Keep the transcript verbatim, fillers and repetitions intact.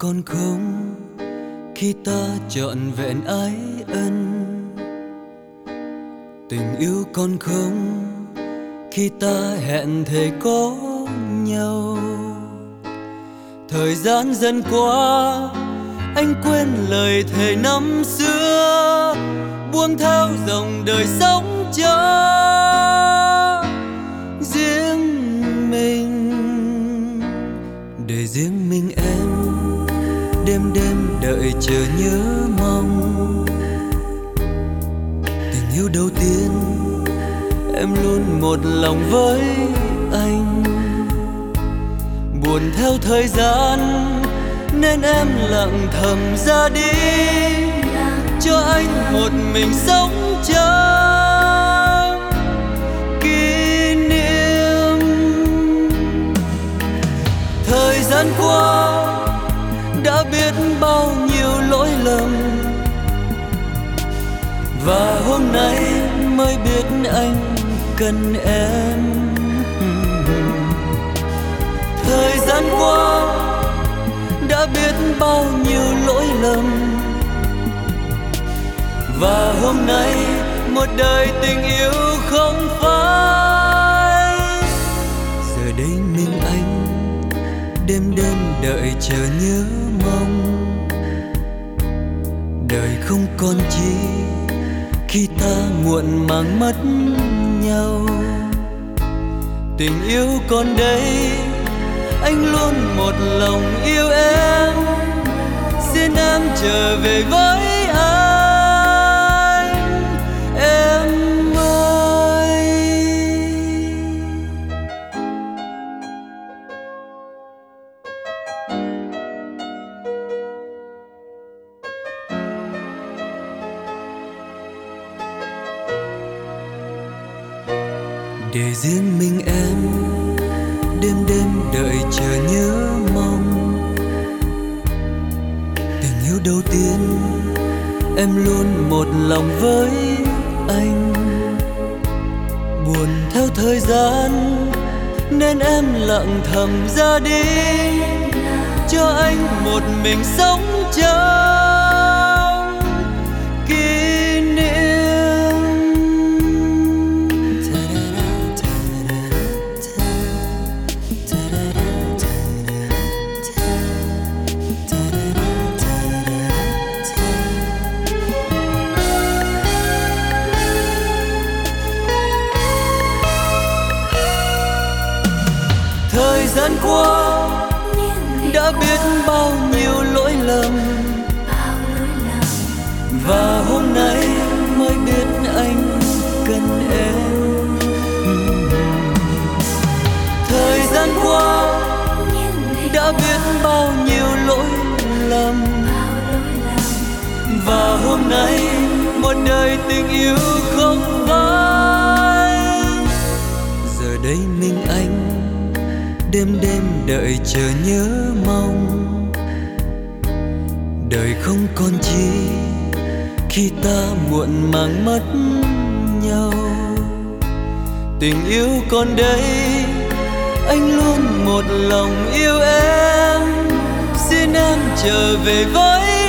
còn không khi ta trọn vẹn ái ân. Tình yêu còn không khi ta hẹn thề có nhau. Thời gian dần qua anh quên lời thề năm xưa, buông theo dòng đời sống cho riêng mình. Để riêng mình em đêm đêm đợi chờ nhớ mong. Tình yêu đầu tiên em luôn một lòng với anh. Buồn theo thời gian nên em lặng thầm ra đi, cho anh một mình sống trong kỷ niệm. Thời gian qua đã biết bao nhiêu lỗi lầm, và hôm nay mới biết anh cần em. Thời gian qua đã biết bao nhiêu lỗi lầm, và hôm nay một đời tình yêu không phai. Giờ đây mình anh đêm đêm đợi chờ nhớ mong. Đời không còn chi khi ta muộn màng mất nhau. Tình yêu còn đây anh luôn một lòng yêu em. Xin em trở về với anh, em ơi. Để riêng mình em đêm đêm đợi chờ nhớ mong. Tình yêu đầu tiên em luôn một lòng với anh. Buồn theo thời gian nên em lặng thầm ra đi, cho anh một mình sống trong kỷ niệm. Thời gian qua đã biết bao nhiêu lỗi lầm, và hôm nay mới biết anh cần em. Thời gian qua đã biết bao nhiêu lỗi lầm, và hôm nay một đời tình yêu không phai. Giờ đây mình anh đêm đêm đợi chờ nhớ mong. Đời không còn chi khi ta muộn màng mất nhau. Tình yêu còn đây anh luôn một lòng yêu em. Xin em trở về với